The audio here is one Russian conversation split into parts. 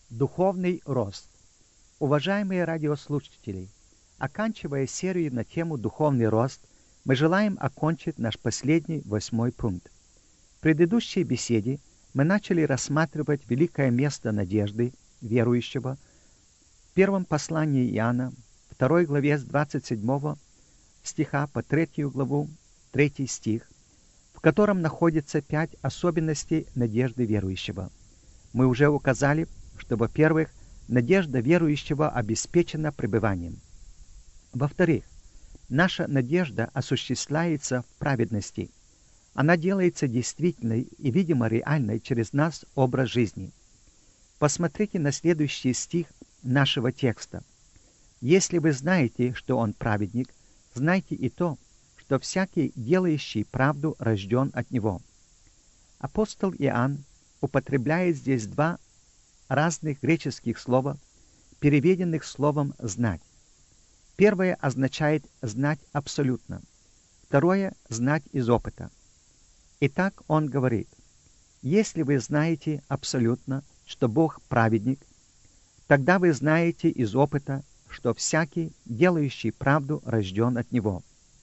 Духовный рост. Уважаемые радиослушатели, оканчивая серию на тему «Духовный рост», мы желаем окончить наш последний 8-й пункт. В предыдущей беседе мы начали рассматривать великое место надежды верующего в первом послании Иоанна, 2 главе с 27 стиха по 3 главу, 3 стих, в котором находится 5 особенностей надежды верующего. Мы уже указали, что, во-первых, надежда верующего обеспечена пребыванием. Во-вторых, наша надежда осуществляется в праведности. Она делается действительной и, видимо, реальной через наш образ жизни. Посмотрите на следующий стих нашего текста. «Если вы знаете, что он праведник, знайте и то, что всякий, делающий правду, рожден от него». Апостол Иоанн употребляет здесь два разных греческих слова, переведенных словом «знать». Первое означает «знать абсолютно», второе — «знать из опыта». Итак, он говорит: «Если вы знаете абсолютно, что Бог праведник, тогда вы знаете из опыта, что всякий, делающий правду, рожден от Него».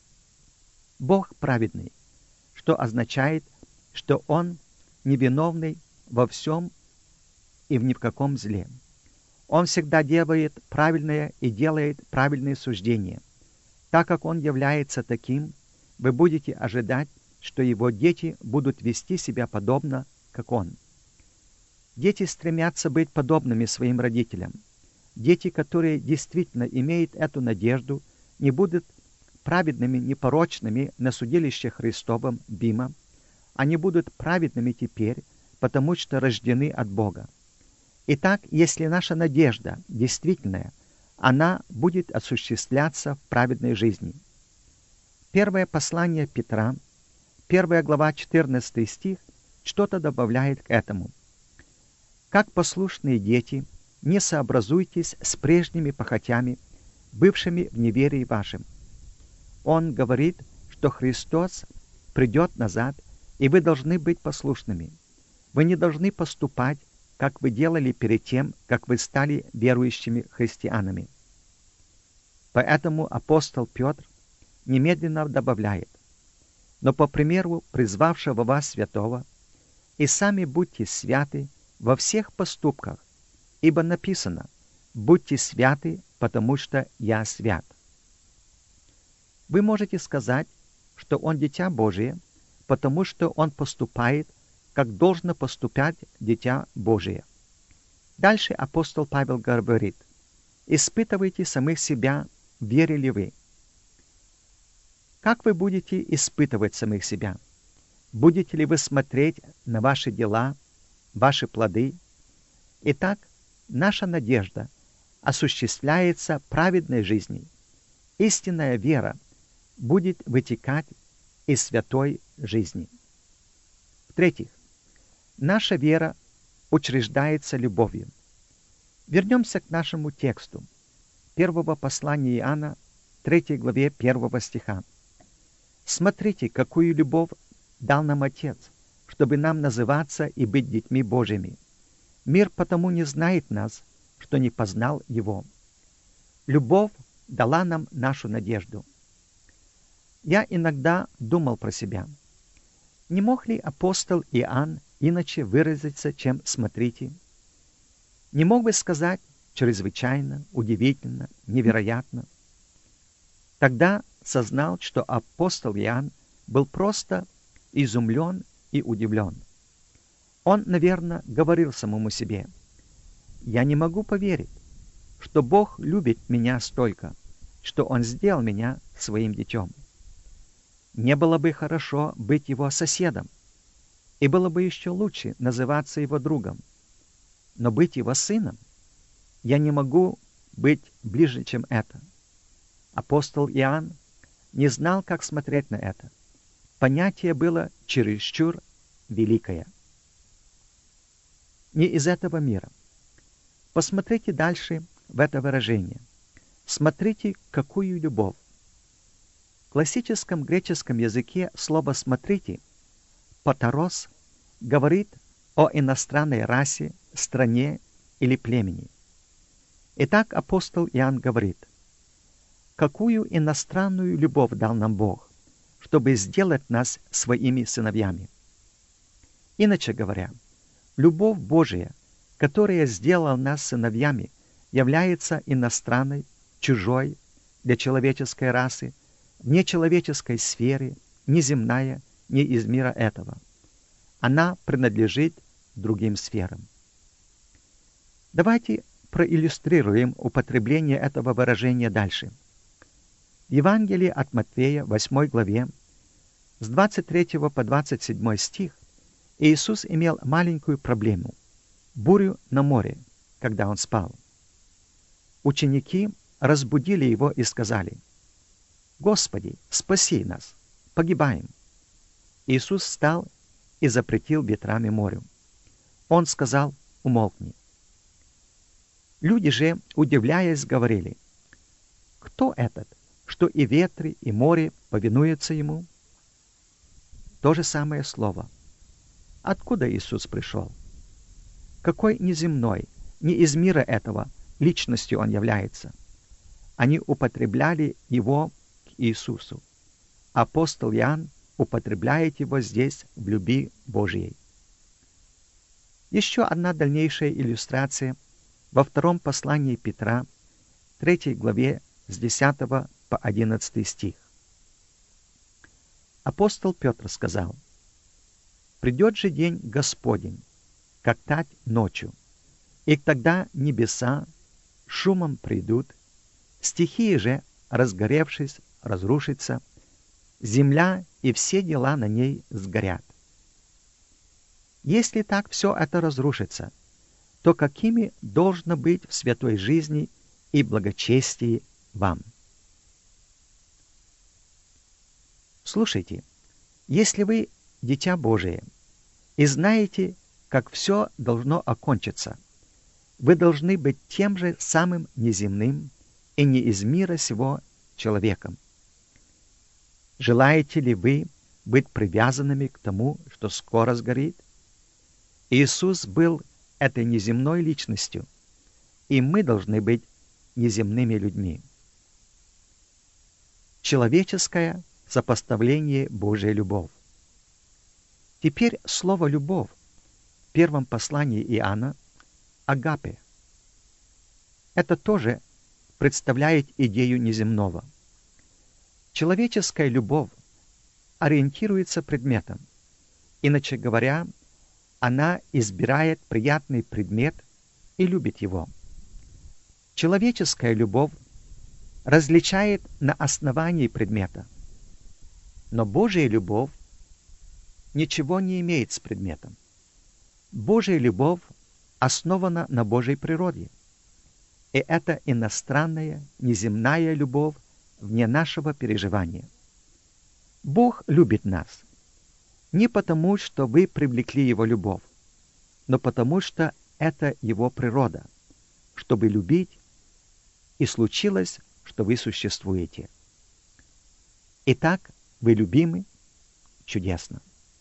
Бог праведный, что означает, что Он невиновный во всем и ни в каком зле. Он всегда делает правильное и делает правильные суждения. Так как Он является таким, вы будете ожидать, что Его дети будут вести себя подобно, как Он. Дети стремятся быть подобными своим родителям. Дети, которые действительно имеют эту надежду, не будут праведными, непорочными на судилище Христовом Бима. Они будут праведными теперь, потому что рождены от Бога. Итак, если наша надежда действительная, она будет осуществляться в праведной жизни. Первое послание Петра, 1 глава, 14 стих, что-то добавляет к этому. «Как послушные дети, не сообразуйтесь с прежними похотями, бывшими в неверии вашим». Он говорит, что Христос придет назад, и вы должны быть послушными. Вы не должны поступать, как вы делали перед тем, как вы стали верующими христианами. Поэтому апостол Петр немедленно добавляет: «Но по примеру призвавшего вас святого, и сами будьте святы во всех поступках, ибо написано: будьте святы, потому что я свят». Вы можете сказать, что он дитя Божие, потому что он поступает, как должно поступать дитя Божие. Дальше апостол Павел говорит: «Испытывайте самих себя, верили вы». Как вы будете испытывать самих себя? Будете ли вы смотреть на ваши дела, ваши плоды? Итак, наша надежда осуществляется праведной жизнью. Истинная вера будет вытекать из святой жизни. В-третьих, наша вера учреждается любовью. Вернемся к нашему тексту. Первого послания Иоанна, 3 главе 1 стиха. «Смотрите, какую любовь дал нам Отец, чтобы нам называться и быть детьми Божьими. Мир потому не знает нас, что не познал Его». Любовь дала нам нашу надежду. Я иногда думал про себя: не мог ли апостол Иоанн иначе выразиться, чем «смотрите»? Не мог бы сказать «чрезвычайно», «удивительно», «невероятно»? Тогда сознал, что апостол Иоанн был просто изумлен и удивлен. Он, наверное, говорил самому себе: «Я не могу поверить, что Бог любит меня столько, что Он сделал меня своим детем. Не было бы хорошо быть Его соседом, и было бы еще лучше называться Его другом, но быть Его сыном я не могу быть ближе, чем это». Апостол Иоанн не знал, как смотреть на это. Понятие было чересчур великое. Не из этого мира. Посмотрите дальше в это выражение. Смотрите, какую любовь. В классическом греческом языке слово «смотрите» «патарос» говорит о иностранной расе, стране или племени. Итак, апостол Иоанн говорит: «Какую иностранную любовь дал нам Бог, чтобы сделать нас своими сыновьями?» Иначе говоря, любовь Божия, которая сделала нас сыновьями, является иностранной, чужой для человеческой расы, в нечеловеческой сфере, неземная, не из мира этого. Она принадлежит другим сферам. Давайте проиллюстрируем употребление этого выражения дальше. В Евангелии от Матфея, 8 главе, с 23 по 27 стих, Иисус имел маленькую проблему – бурю на море, когда он спал. Ученики разбудили его и сказали: «Господи, спаси нас, погибаем». Иисус встал и запретил ветрам и морю. Он сказал: «Умолкни». Люди же, удивляясь, говорили: «Кто этот, что и ветры, и море повинуются ему?» То же самое слово. Откуда Иисус пришел? Какой неземной, не из мира этого, личностью он является? Они употребляли его к Иисусу. Апостол Иоанн употребляет его здесь в любви Божьей. Еще одна дальнейшая иллюстрация во втором послании Петра, 3 главе, с 10 по 11 стих. Апостол Петр сказал: «Придет же день Господень, как тать ночью, и тогда небеса шумом придут, стихии же, разгоревшись, разрушится, земля и все дела на ней сгорят». Если так все это разрушится, то какими должно быть в святой жизни и благочестии вам? Слушайте, если вы дитя Божие и знаете, как все должно окончиться, вы должны быть тем же самым неземным и не из мира сего человеком. Желаете ли вы быть привязанными к тому, что скоро сгорит? Иисус был этой неземной личностью, и мы должны быть неземными людьми. Человеческое сопоставление Божьей любовь. Теперь слово «любовь» в первом послании Иоанна — агапе. Это тоже представляет идею неземного. Человеческая любовь ориентируется предметом. Иначе говоря, она избирает приятный предмет и любит его. Человеческая любовь различает на основании предмета. Но Божья любовь ничего не имеет с предметом. Божья любовь основана на Божьей природе. И это иностранная, неземная любовь вне нашего переживания. Бог любит нас не потому, что вы привлекли Его любовь, но потому, что это Его природа, чтобы любить, и случилось, что вы существуете. Итак, вы любимы? Чудесно.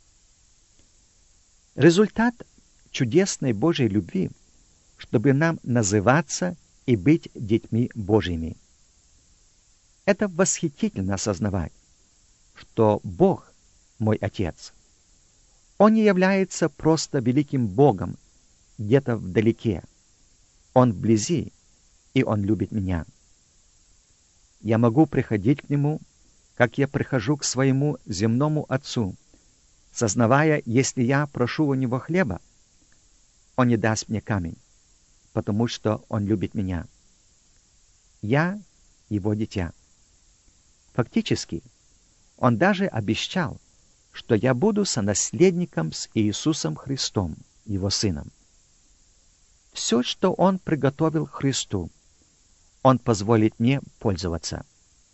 Результат чудесной Божьей любви, чтобы нам называться и быть детьми Божьими. Это восхитительно осознавать, что Бог мой Отец. Он не является просто великим Богом где-то вдалеке. Он вблизи, и Он любит меня. Я могу приходить к Нему, как я прихожу к своему земному Отцу, сознавая, если я прошу у Него хлеба, Он не даст мне камень, потому что Он любит меня. Я Его дитя. Фактически, Он даже обещал, что я буду сонаследником с Иисусом Христом, Его Сыном. Все, что Он приготовил Христу, Он позволит мне пользоваться.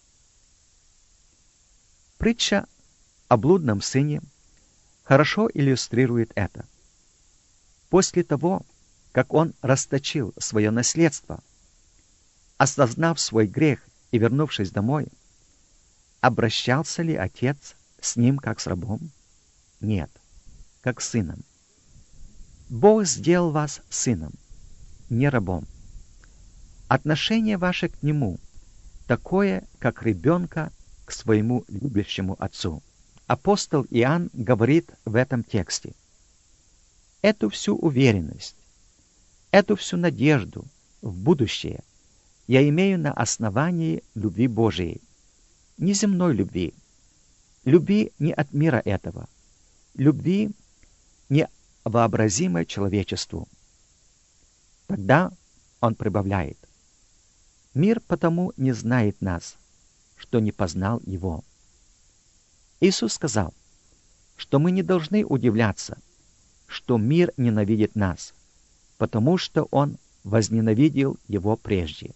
Притча о блудном сыне хорошо иллюстрирует это. После того, как он расточил свое наследство, осознав свой грех и вернувшись домой, обращался ли отец с ним как с рабом? Нет, как с сыном. Бог сделал вас сыном. не рабом. Отношение ваше к Нему такое, как ребенка к своему любящему отцу. Апостол Иоанн говорит в этом тексте: эту всю уверенность, эту всю надежду в будущее я имею на основании любви Божией, не земной любви, любви не от мира этого, любви невообразимой человечеству. Тогда он прибавляет: мир потому не знает нас, что не познал его. Иисус сказал, что мы не должны удивляться, что мир ненавидит нас, потому что он возненавидел его прежде.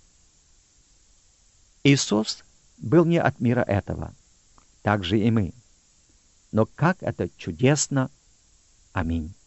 Иисус был не от мира этого, так же и мы. Но как это чудесно! Аминь.